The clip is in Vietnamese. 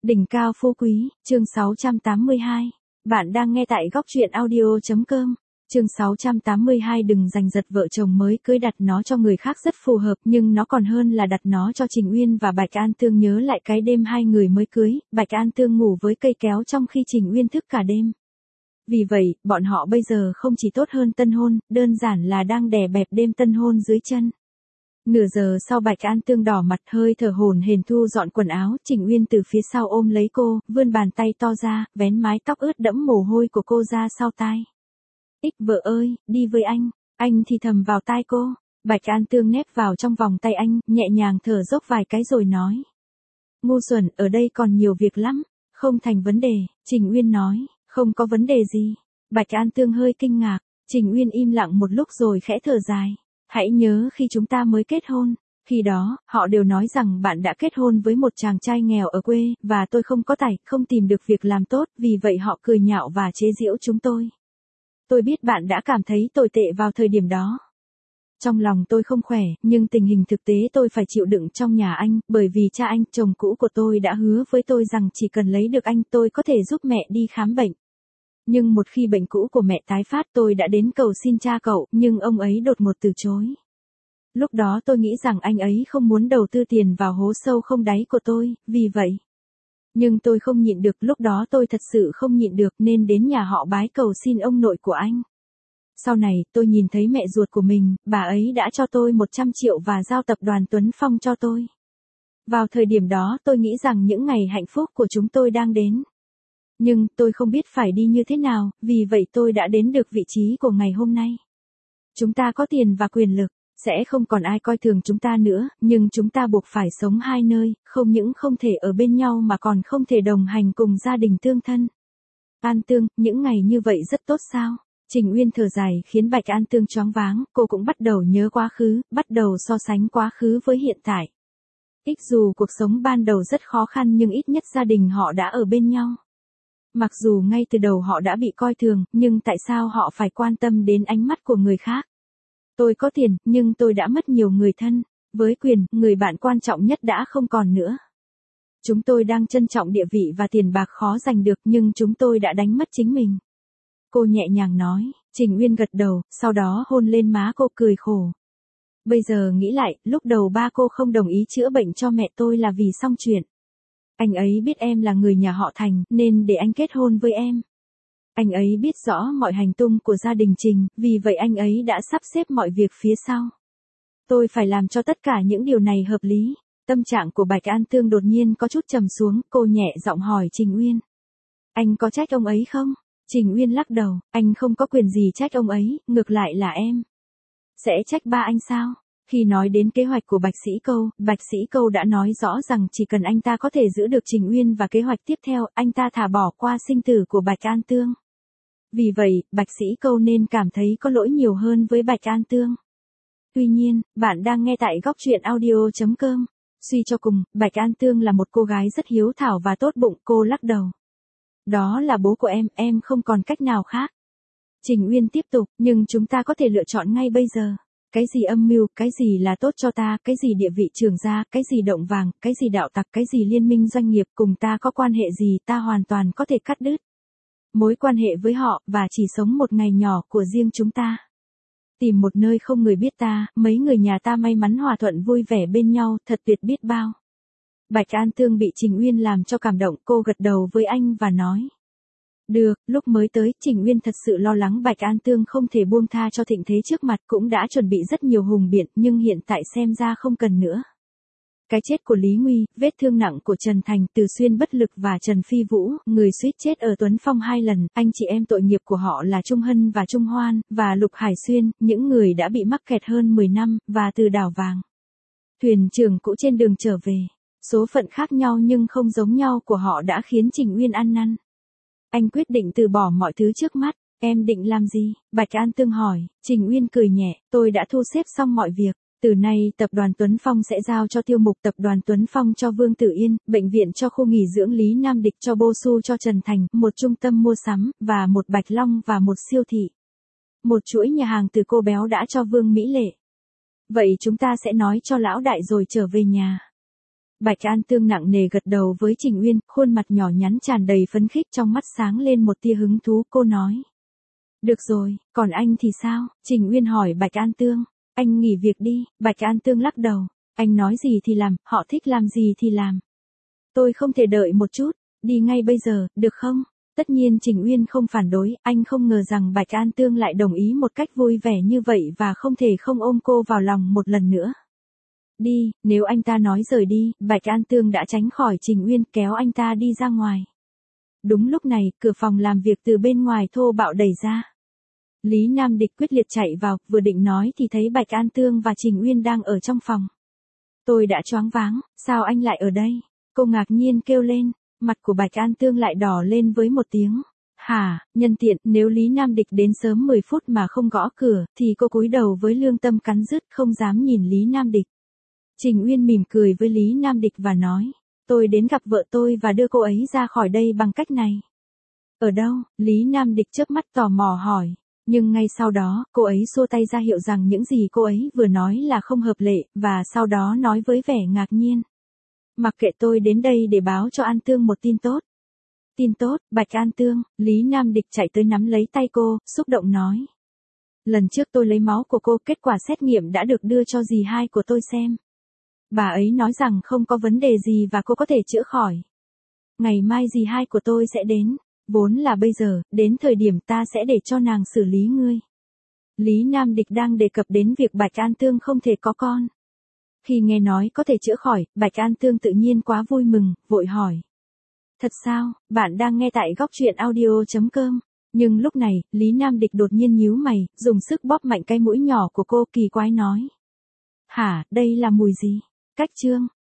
Đỉnh cao phú quý, chương 682. Bạn đang nghe tại góc truyện audio.com. Chương 682 đừng giành giật vợ chồng mới cưới đặt nó cho người khác rất phù hợp nhưng nó còn hơn là đặt nó cho Trình Uyên và Bạch An Tương. Nhớ lại cái đêm hai người mới cưới, Bạch An Tương ngủ với cây kéo trong khi Trình Uyên thức cả đêm. Vì vậy, bọn họ bây giờ không chỉ tốt hơn tân hôn, đơn giản là đang đè bẹp đêm tân hôn dưới chân. Nửa giờ sau Bạch An Tương đỏ mặt hơi thở hổn hển thu dọn quần áo, Trình Uyên từ phía sau ôm lấy cô, vươn bàn tay to ra, vén mái tóc ướt đẫm mồ hôi của cô ra sau tai. Vợ ơi, đi với anh thì thầm vào tai cô. Bạch An Tương nép vào trong vòng tay anh, nhẹ nhàng thở dốc vài cái rồi nói. Ngu xuẩn, ở đây còn nhiều việc lắm, không thành vấn đề, Trình Uyên nói, không có vấn đề gì. Bạch An Tương hơi kinh ngạc, Trình Uyên im lặng một lúc rồi khẽ thở dài. Hãy nhớ khi chúng ta mới kết hôn, khi đó, họ đều nói rằng bạn đã kết hôn với một chàng trai nghèo ở quê, và tôi không có tài, không tìm được việc làm tốt, vì vậy họ cười nhạo và chế giễu chúng tôi. Tôi biết bạn đã cảm thấy tồi tệ vào thời điểm đó. Trong lòng tôi không khỏe, nhưng tình hình thực tế tôi phải chịu đựng trong nhà anh, bởi vì cha anh, chồng cũ của tôi đã hứa với tôi rằng chỉ cần lấy được anh tôi có thể giúp mẹ đi khám bệnh. Nhưng một khi bệnh cũ của mẹ tái phát tôi đã đến cầu xin cha cậu, nhưng ông ấy đột ngột từ chối. Lúc đó tôi nghĩ rằng anh ấy không muốn đầu tư tiền vào hố sâu không đáy của tôi, vì vậy. Nhưng tôi không nhịn được, lúc đó tôi thật sự không nhịn được nên đến nhà họ bái cầu xin ông nội của anh. Sau này, tôi nhìn thấy mẹ ruột của mình, bà ấy đã cho tôi 100 triệu và giao tập đoàn Tuấn Phong cho tôi. Vào thời điểm đó tôi nghĩ rằng những ngày hạnh phúc của chúng tôi đang đến. Nhưng tôi không biết phải đi như thế nào, vì vậy tôi đã đến được vị trí của ngày hôm nay. Chúng ta có tiền và quyền lực, sẽ không còn ai coi thường chúng ta nữa, nhưng chúng ta buộc phải sống hai nơi, không những không thể ở bên nhau mà còn không thể đồng hành cùng gia đình tương thân. An Tương, những ngày như vậy rất tốt sao? Trình Uyên thở dài khiến Bạch An Tương choáng váng, cô cũng bắt đầu nhớ quá khứ, bắt đầu so sánh quá khứ với hiện tại. Dù cuộc sống ban đầu rất khó khăn nhưng ít nhất gia đình họ đã ở bên nhau. Mặc dù ngay từ đầu họ đã bị coi thường, nhưng tại sao họ phải quan tâm đến ánh mắt của người khác? Tôi có tiền, nhưng tôi đã mất nhiều người thân. Với quyền, người bạn quan trọng nhất đã không còn nữa. Chúng tôi đang trân trọng địa vị và tiền bạc khó giành được nhưng chúng tôi đã đánh mất chính mình. Cô nhẹ nhàng nói, Trình Uyên gật đầu, sau đó hôn lên má cô cười khổ. Bây giờ nghĩ lại, lúc đầu ba cô không đồng ý chữa bệnh cho mẹ tôi là vì xong chuyện. Anh ấy biết em là người nhà họ Thành, nên để anh kết hôn với em. Anh ấy biết rõ mọi hành tung của gia đình Trình, vì vậy anh ấy đã sắp xếp mọi việc phía sau. Tôi phải làm cho tất cả những điều này hợp lý. Tâm trạng của Bạch An Tương đột nhiên có chút trầm xuống, cô nhẹ giọng hỏi Trình Uyên. Anh có trách ông ấy không? Trình Uyên lắc đầu, anh không có quyền gì trách ông ấy, ngược lại là em. Sẽ trách ba anh sao? Khi nói đến kế hoạch của Bạch Sĩ Câu đã nói rõ rằng chỉ cần anh ta có thể giữ được Trình Uyên và kế hoạch tiếp theo, anh ta thả bỏ qua sinh tử của Bạch An Tương. Vì vậy, Bạch Sĩ Câu nên cảm thấy có lỗi nhiều hơn với Bạch An Tương. Tuy nhiên, bạn đang nghe tại góc truyện audio.com. Suy cho cùng, Bạch An Tương là một cô gái rất hiếu thảo và tốt bụng, cô lắc đầu. Đó là bố của em không còn cách nào khác. Trình Uyên tiếp tục, nhưng chúng ta có thể lựa chọn ngay bây giờ. Cái gì âm mưu, cái gì là tốt cho ta, cái gì địa vị trưởng gia, cái gì động vàng, cái gì đạo tặc, cái gì liên minh doanh nghiệp cùng ta có quan hệ gì ta hoàn toàn có thể cắt đứt mối quan hệ với họ và chỉ sống một ngày nhỏ của riêng chúng ta. Tìm một nơi không người biết ta, mấy người nhà ta may mắn hòa thuận vui vẻ bên nhau, thật tuyệt biết bao. Bạch An Tương bị Trình Uyên làm cho cảm động, cô gật đầu với anh và nói. Được, lúc mới tới, Trình Uyên thật sự lo lắng Bạch An Tương không thể buông tha cho thịnh thế trước mặt, cũng đã chuẩn bị rất nhiều hùng biện, nhưng hiện tại xem ra không cần nữa. Cái chết của Lý Nguy, vết thương nặng của Trần Thành, Từ Xuyên bất lực và Trần Phi Vũ, người suýt chết ở Tuấn Phong 2 lần, anh chị em tội nghiệp của họ là Trung Hân và Trung Hoan, và Lục Hải Xuyên, những người đã bị mắc kẹt hơn 10 năm, và Từ Đảo Vàng. Thuyền trưởng cũ trên đường trở về. Số phận khác nhau nhưng không giống nhau của họ đã khiến Trình Uyên ăn năn. Anh quyết định từ bỏ mọi thứ trước mắt. Em định làm gì? Bạch An Tương hỏi. Trình Uyên cười nhẹ, tôi đã thu xếp xong mọi việc. Từ nay, tập đoàn Tuấn Phong sẽ giao cho tiêu mục tập đoàn Tuấn Phong cho Vương Tử Yên, bệnh viện cho khu nghỉ dưỡng Lý Nam Địch cho Bô Xu cho Trần Thành, một trung tâm mua sắm, và một Bạch Long và một siêu thị. Một chuỗi nhà hàng từ cô béo đã cho Vương Mỹ Lệ. Vậy chúng ta sẽ nói cho lão đại rồi trở về nhà. Bạch An Tương nặng nề gật đầu với Trình Uyên, khuôn mặt nhỏ nhắn tràn đầy phấn khích, trong mắt sáng lên một tia hứng thú, cô nói. Được rồi, còn anh thì sao? Trình Uyên hỏi Bạch An Tương. Anh nghỉ việc đi, Bạch An Tương lắc đầu. Anh nói gì thì làm, họ thích làm gì thì làm. Tôi không thể đợi một chút, đi ngay bây giờ, được không? Tất nhiên Trình Uyên không phản đối, anh không ngờ rằng Bạch An Tương lại đồng ý một cách vui vẻ như vậy và không thể không ôm cô vào lòng một lần nữa. Đi, nếu anh ta nói rời đi, Bạch An Tương đã tránh khỏi Trình Uyên, kéo anh ta đi ra ngoài. Đúng lúc này, cửa phòng làm việc từ bên ngoài thô bạo đẩy ra. Lý Nam Địch quyết liệt chạy vào, vừa định nói thì thấy Bạch An Tương và Trình Uyên đang ở trong phòng. Tôi đã choáng váng, sao anh lại ở đây? Cô ngạc nhiên kêu lên, mặt của Bạch An Tương lại đỏ lên với một tiếng. Hả, nhân tiện, nếu Lý Nam Địch đến sớm 10 phút mà không gõ cửa, thì cô cúi đầu với lương tâm cắn rứt, không dám nhìn Lý Nam Địch. Trình Uyên mỉm cười với Lý Nam Địch và nói, tôi đến gặp vợ tôi và đưa cô ấy ra khỏi đây bằng cách này. Ở đâu? Lý Nam Địch chớp mắt tò mò hỏi. Nhưng ngay sau đó, cô ấy xua tay ra hiệu rằng những gì cô ấy vừa nói là không hợp lệ, và sau đó nói với vẻ ngạc nhiên. Mặc kệ, tôi đến đây để báo cho An Tương một tin tốt. Tin tốt, Bạch An Tương, Lý Nam Địch chạy tới nắm lấy tay cô, xúc động nói. Lần trước tôi lấy máu của cô, kết quả xét nghiệm đã được đưa cho dì hai của tôi xem. Bà ấy nói rằng không có vấn đề gì và cô có thể chữa khỏi. Ngày mai dì hai của tôi sẽ đến. Vốn là bây giờ, đến thời điểm ta sẽ để cho nàng xử lý ngươi. Lý Nam Địch đang đề cập đến việc Bạch An Tương không thể có con. Khi nghe nói có thể chữa khỏi, Bạch An Tương tự nhiên quá vui mừng, vội hỏi. Thật sao, bạn đang nghe tại góc truyện audio.com. Nhưng lúc này, Lý Nam Địch đột nhiên nhíu mày, dùng sức bóp mạnh cái mũi nhỏ của cô, kỳ quái nói. Hả, đây là mùi gì? Cách chương.